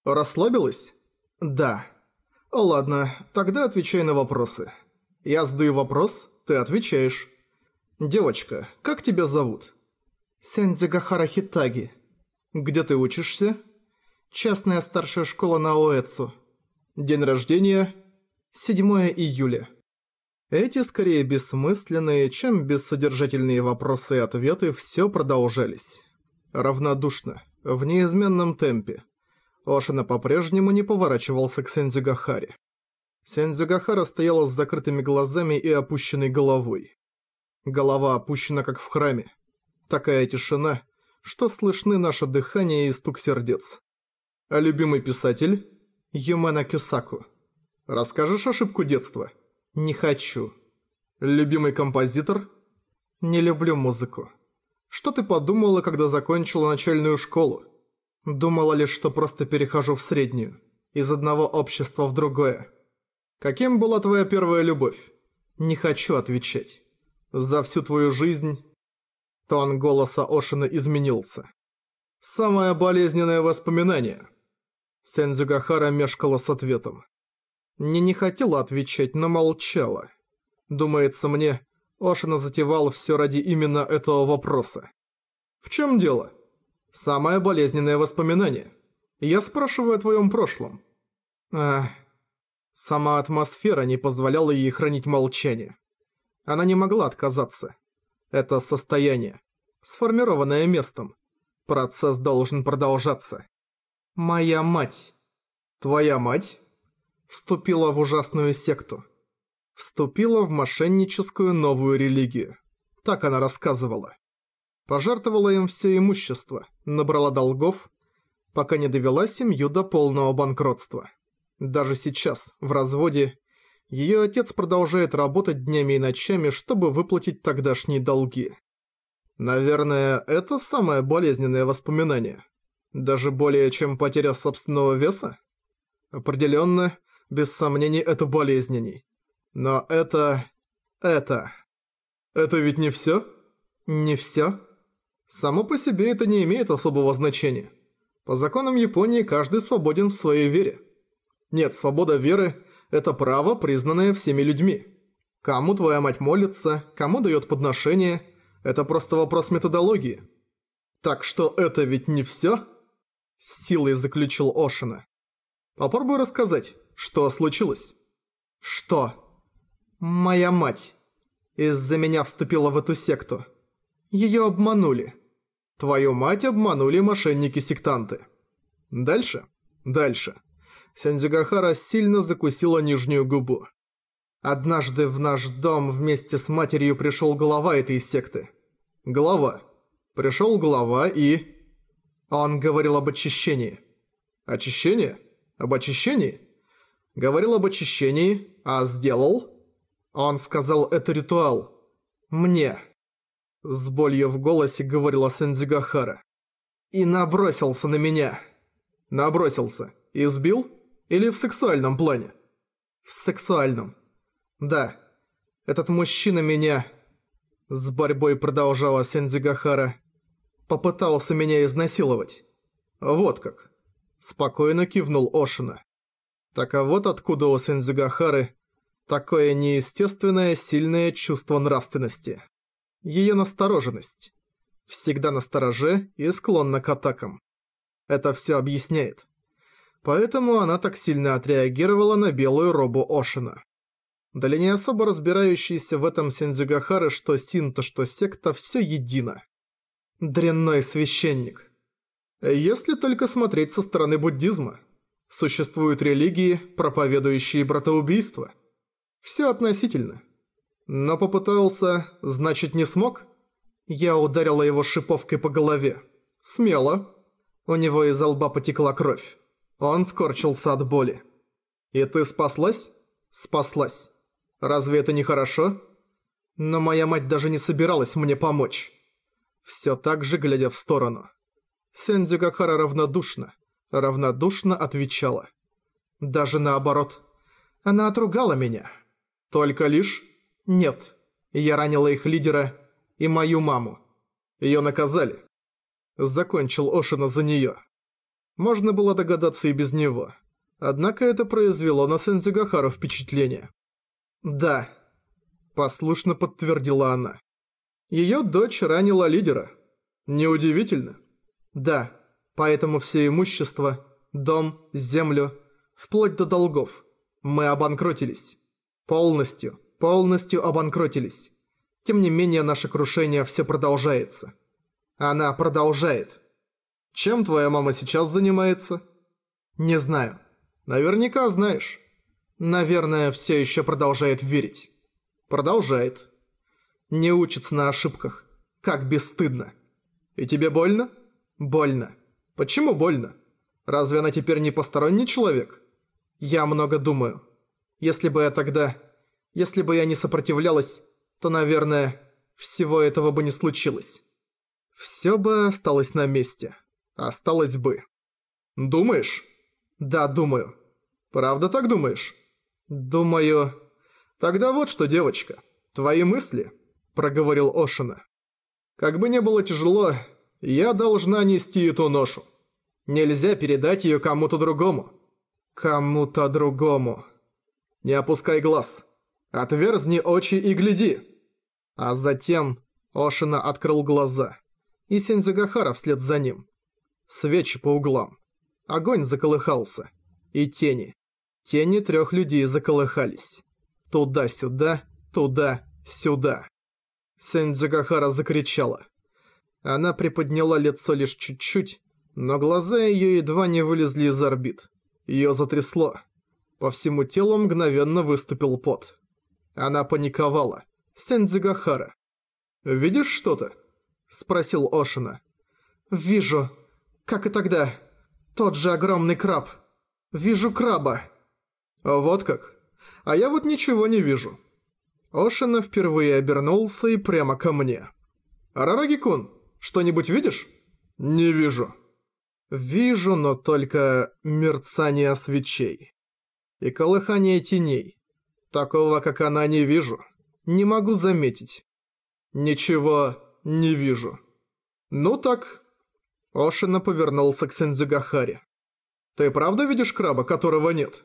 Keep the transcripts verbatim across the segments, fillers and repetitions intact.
Расслабилась? Да. Ладно, тогда отвечай на вопросы. Я задаю вопрос, ты отвечаешь. Девочка, как тебя зовут? Сензигахара Хитаги. Где ты учишься? Частная старшая школа на Оэцу. День рождения? седьмое июля. Эти скорее бессмысленные, чем бессодержательные вопросы и ответы все продолжались. Равнодушно, в неизменном темпе. Ошина по-прежнему не поворачивался к Сензюгахаре. Сензюгахара стояла с закрытыми глазами и опущенной головой. Голова опущена, как в храме. Такая тишина, что слышны наше дыхание и стук сердец. А любимый писатель? Юмена Кюсаку. Расскажешь ошибку детства? Не хочу. Любимый композитор? Не люблю музыку. Что ты подумала, когда закончила начальную школу? Думала лишь, что просто перехожу в среднюю. Из одного общества в другое. Каким была твоя первая любовь? Не хочу отвечать. За всю твою жизнь... Тон голоса Ошина изменился. Самое болезненное воспоминание. Сензюгахара мешкала с ответом. Не не хотела отвечать, но молчала. Думается мне, Ошина затевал все ради именно этого вопроса. В чем дело? Самое болезненное воспоминание. Я спрашиваю о твоем прошлом. Ах, сама атмосфера не позволяла ей хранить молчание. Она не могла отказаться. Это состояние, сформированное местом. Процесс должен продолжаться. Моя мать. Твоя мать? Вступила в ужасную секту. Вступила в мошенническую новую религию. Так она рассказывала. Пожертвовала им все имущество, набрала долгов, пока не довела семью до полного банкротства. Даже сейчас, в разводе, ее отец продолжает работать днями и ночами, чтобы выплатить тогдашние долги. Наверное, это самое болезненное воспоминание. Даже более, чем потеря собственного веса? Определенно, без сомнений, это болезненней. Но это... это... Это ведь не все? Не все. Само по себе это не имеет особого значения. По законам Японии каждый свободен в своей вере. Нет, свобода веры – это право, признанное всеми людьми. Кому твоя мать молится, кому дает подношение – это просто вопрос методологии. Так что это ведь не все? С силой заключил Ошина. Попробуй рассказать, что случилось. Что? Моя мать. Из-за меня вступила в эту секту. Ее обманули. Твою мать обманули мошенники-сектанты. Дальше? Дальше. Сензюгахара сильно закусила нижнюю губу. Однажды в наш дом вместе с матерью пришел глава этой секты. Глава. Пришел глава и... Он говорил об очищении. Очищение? Об очищении? Говорил об очищении, а сделал? Он сказал, это ритуал. Мне. С болью в голосе говорила Сензюгахара. И набросился на меня. Набросился. Избил? Или в сексуальном плане? В сексуальном. Да. Этот мужчина меня... С борьбой продолжала Сензюгахара. Попытался меня изнасиловать. Вот как. Спокойно кивнул Ошина. Так а вот откуда у Сензюгахары такое неестественное сильное чувство нравственности. Ее настороженность. Всегда настороже и склонна к атакам. Это все объясняет. Поэтому она так сильно отреагировала на белую робу Ошина. Для не особо разбирающейся в этом Сензюгахары, что синто, что секта, все едино. Дрянной священник. Если только смотреть со стороны буддизма. Существуют религии, проповедующие братоубийство. Все относительно. Но попытался, значит не смог? Я ударила его шиповкой по голове. Смело. У него из лба потекла кровь. Он скорчился от боли. И ты спаслась? Спаслась. Разве это не хорошо? Но моя мать даже не собиралась мне помочь. Все так же глядя в сторону. Сензюгахара равнодушно, равнодушно отвечала. Даже наоборот. Она отругала меня. Только лишь... Нет. Я ранила их лидера и мою маму. Ее наказали. Закончил Ошина за нее. Можно было догадаться и без него. Однако это произвело на Сэндзюгахару впечатление. «Да», – послушно подтвердила она. Её дочь ранила лидера. Неудивительно. Да, поэтому все имущество, дом, землю, вплоть до долгов. Мы обанкротились. Полностью, полностью обанкротились. Тем не менее, наше крушение все продолжается. Она продолжает. Чем твоя мама сейчас занимается? Не знаю. Наверняка знаешь. Наверное, все еще продолжает верить. Продолжает. Не учится на ошибках. Как бесстыдно. И тебе больно? Больно. Почему больно? Разве она теперь не посторонний человек? Я много думаю. Если бы я тогда... Если бы я не сопротивлялась, то, наверное, всего этого бы не случилось. Все бы осталось на месте. Осталось бы. Думаешь? Да, думаю. Правда так думаешь? Думаю... Тогда вот что, девочка. Твои мысли, проговорил Ошина. Как бы не было тяжело, я должна нести эту ношу. Нельзя передать ее кому-то другому. Кому-то другому. Не опускай глаз. Отверзни очи и гляди. А затем Ошина открыл глаза. И Сэндзюгахара вслед за ним. Свечи по углам. Огонь заколыхался. И тени. Тени трех людей заколыхались. Туда-сюда, туда-сюда. Сэндзюгахара закричала. Она приподняла лицо лишь чуть-чуть, но глаза ее едва не вылезли из орбит. Ее затрясло. По всему телу мгновенно выступил пот. Она паниковала. Сэндзюгахара. «Видишь что-то?» – спросил Ошина. «Вижу. Как и тогда. Тот же огромный краб. Вижу краба». «Вот как? А я вот ничего не вижу». Ошина впервые обернулся и прямо ко мне. «Арараги-кун, что-нибудь видишь?» «Не вижу». «Вижу, но только мерцание свечей. И колыхание теней. Такого, как она, не вижу. Не могу заметить. Ничего не вижу». «Ну так...» Ошина повернулся к Сэндзюгахаре. «Ты правда видишь краба, которого нет?»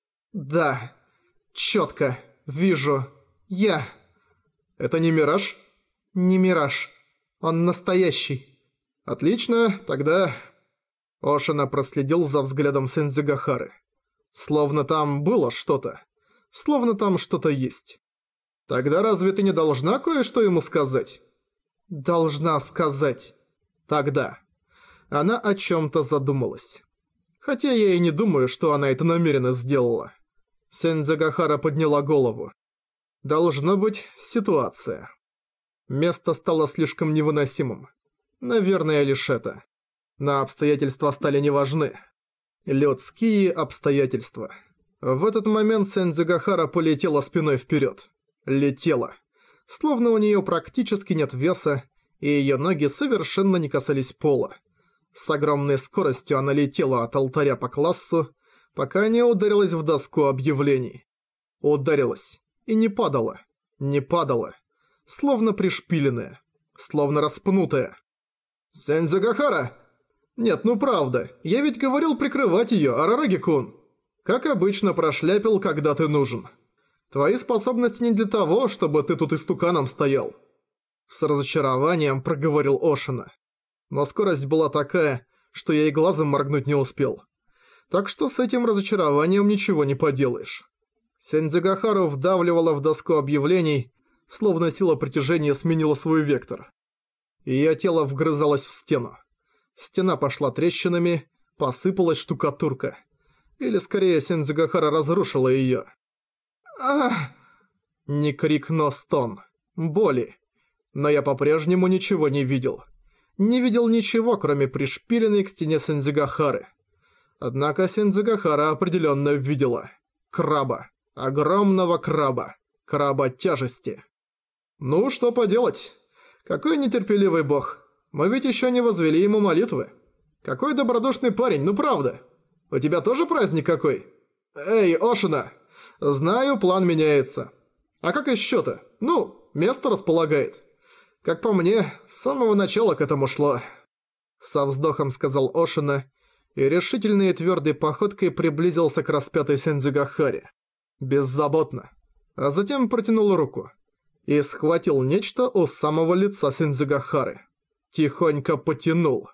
«Да. Чётко. Вижу. Я...» «Это не мираж?» «Не мираж. Он настоящий». «Отлично, тогда...» Ошина проследил за взглядом Сэндзюгахары. «Словно там было что-то. Словно там что-то есть. Тогда разве ты не должна кое-что ему сказать?» «Должна сказать». «Тогда...» Она о чём-то задумалась. Хотя я и не думаю, что она это намеренно сделала. Сэндзюгахара подняла голову. Должно быть ситуация. Место стало слишком невыносимым. Наверное, лишь это. Но обстоятельства стали неважны. Людские обстоятельства. В этот момент Сэндзюгахара полетела спиной вперед. Летела. Словно у нее практически нет веса, и ее ноги совершенно не касались пола. С огромной скоростью она летела от алтаря по классу, пока не ударилась в доску объявлений. Ударилась. И не падала. Не падала. Словно пришпиленная. Словно распнутая. «Сэндзюгахара!» «Нет, ну правда. Я ведь говорил прикрывать её, Арараги-кун. Как обычно прошляпил, когда ты нужен. Твои способности не для того, чтобы ты тут истуканом стоял». С разочарованием проговорил Ошина. Но скорость была такая, что я и глазом моргнуть не успел. Так что с этим разочарованием ничего не поделаешь. Сэндзюгахару вдавливала в доску объявлений, словно сила притяжения сменила свой вектор. Её тело вгрызалось в стену. Стена пошла трещинами, посыпалась штукатурка. Или скорее Сэндзюгахара разрушила её. «Ах!» Не крик, но стон. Боли. Но я по-прежнему ничего не видел. Не видел ничего, кроме пришпиленной к стене Сэндзюгахары. Однако Сэндзюгахара определенно видела. Краба. Огромного краба. Краба тяжести. Ну, что поделать? Какой нетерпеливый бог. Мы ведь еще не возвели ему молитвы. Какой добродушный парень, ну правда. У тебя тоже праздник какой? Эй, Ошина. Знаю, план меняется. А как еще-то? Ну, место располагает. Как по мне, с самого начала к этому шло. Со вздохом сказал Ошина и решительной и твердой походкой приблизился к распятой Сэндзюгахаре. Беззаботно. А затем протянул руку и схватил нечто у самого лица Сэндзюгахары. Тихонько потянул.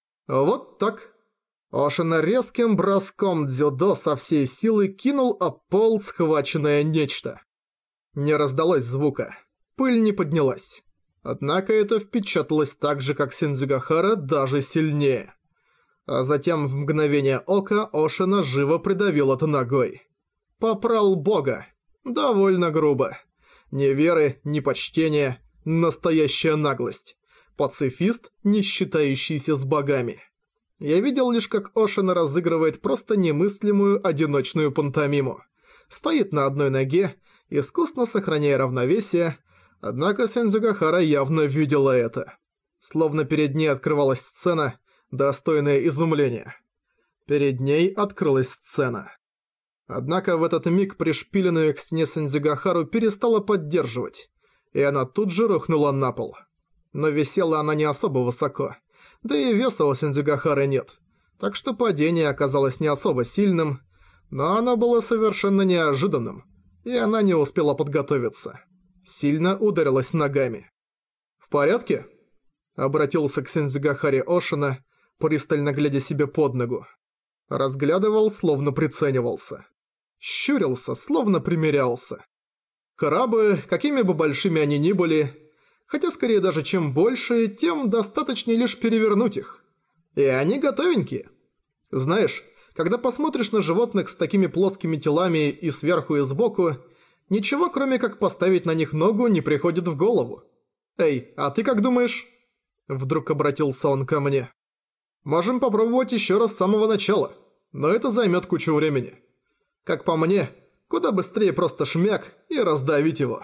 Вот так. Ошина резким броском дзюдо со всей силы кинул об пол схваченное нечто. Не раздалось звука. Пыль не поднялась. Однако это впечаталось так же, как Сэндзюгахара, даже сильнее. А затем в мгновение ока Ошина живо придавил это ногой. Попрал бога. Довольно грубо. Ни веры, ни почтения, настоящая наглость. Пацифист, не считающийся с богами. Я видел лишь, как Ошина разыгрывает просто немыслимую одиночную пантомиму. Стоит на одной ноге, искусно сохраняя равновесие, однако Сэндзюгахара явно видела это. Словно перед ней открывалась сцена, достойная изумления. Перед ней открылась сцена. Однако в этот миг пришпиленную к стене Сэндзюгахару перестала поддерживать, и она тут же рухнула на пол. Но висела она не особо высоко, да и веса у Сэндзюгахары нет, так что падение оказалось не особо сильным, но оно было совершенно неожиданным, и она не успела подготовиться. Сильно ударилась ногами. «В порядке?» — обратился к Сэндзюгахаре Ошина, пристально глядя себе под ногу. Разглядывал, словно приценивался. Щурился, словно примерялся. Крабы, какими бы большими они ни были, хотя скорее даже чем больше, тем достаточнее лишь перевернуть их. И они готовенькие. Знаешь, когда посмотришь на животных с такими плоскими телами и сверху и сбоку, ничего кроме как поставить на них ногу не приходит в голову. «Эй, а ты как думаешь?» Вдруг обратился он ко мне. «Можем попробовать еще раз с самого начала, но это займет кучу времени. Как по мне, куда быстрее просто шмяк и раздавить его».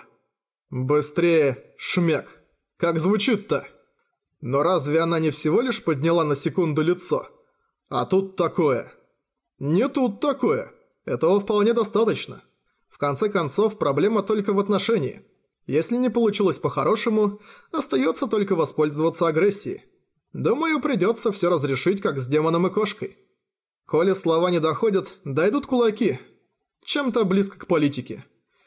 «Быстрее шмяк. Как звучит-то?» Но разве она не всего лишь подняла на секунду лицо? А тут такое. Не тут такое. Этого вполне достаточно. В конце концов, проблема только в отношении. Если не получилось по-хорошему, остается только воспользоваться агрессией. Думаю, придется все разрешить, как с демоном и кошкой. Коли слова не доходят, дойдут кулаки. Чем-то близко к политике.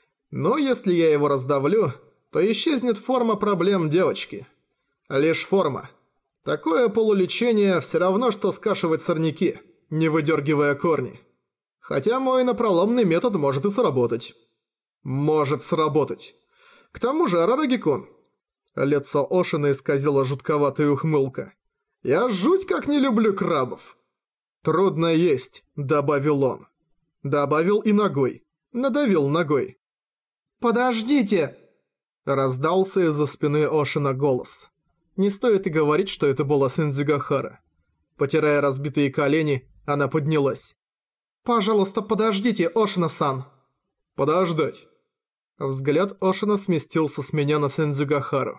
Но если я его раздавлю, то исчезнет форма проблем девочки. Лишь форма. Такое полулечение все равно, что скашивать сорняки, не выдергивая корни. Хотя мой напроломный метод может и сработать. Может сработать. К тому же, Арараги-кун. Лицо Ошина исказило жутковатая ухмылка. Я жуть как не люблю крабов. Трудно есть, добавил он. Добавил и ногой. Надавил ногой. «Подождите!» Раздался из-за спины Ошина голос. Не стоит и говорить, что это была Сэндзюгахара. Потирая разбитые колени, она поднялась. «Пожалуйста, подождите, Ошина-сан!» «Подождать!» Взгляд Ошина сместился с меня на Сэндзюгахару.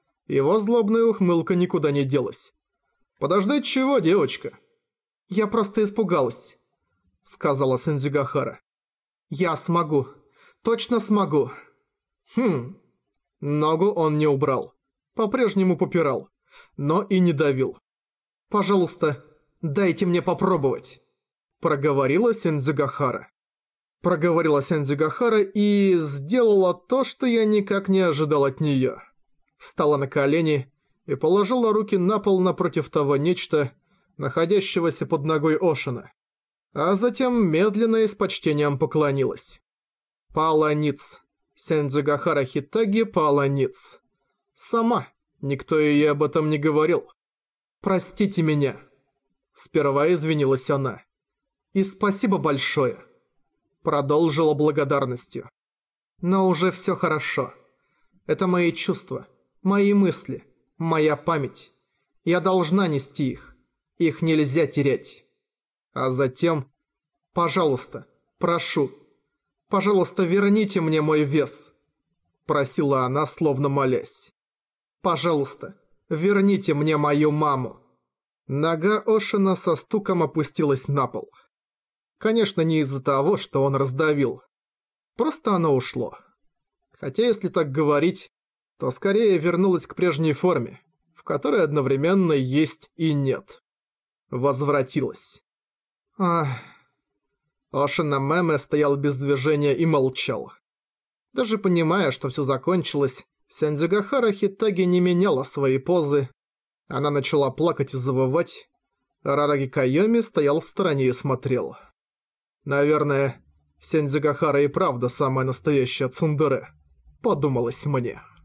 Его злобная ухмылка никуда не делась. «Подождать чего, девочка?» «Я просто испугалась», — сказала Сэндзюгахара. «Я смогу. Точно смогу». Хм. Ногу он не убрал. По-прежнему попирал. Но и не давил. «Пожалуйста, дайте мне попробовать», — проговорила Сэндзюгахара. Проговорила Сэндзюгахара и сделала то, что я никак не ожидал от неё. Встала на колени и положила руки на пол напротив того нечто, находящегося под ногой Ошина. А затем медленно и с почтением поклонилась. Пала ниц. Сэндзюгахара Хитаги пала ниц. Сама. Никто ей об этом не говорил. «Простите меня». Сперва извинилась она. «И спасибо большое». Продолжила благодарностью. «Но уже всё хорошо. Это мои чувства, мои мысли, моя память. Я должна нести их. Их нельзя терять». А затем... «Пожалуйста, прошу, пожалуйста, верните мне мой вес», просила она, словно молясь. «Пожалуйста, верните мне мою маму». Нога Ошина со стуком опустилась на пол. Конечно, не из-за того, что он раздавил. Просто оно ушло. Хотя, если так говорить, то скорее вернулось к прежней форме, в которой одновременно есть и нет. Возвратилось. Ах... Ошина Меме стоял без движения и молчал. Даже понимая, что всё закончилось, Сяндзюгахара Хитаги не меняла свои позы. Она начала плакать и завывать. Рараги Кайоми стоял в стороне и смотрел. Наверное, Сяндзюгахара и правда самая настоящая цундере, подумалось мне.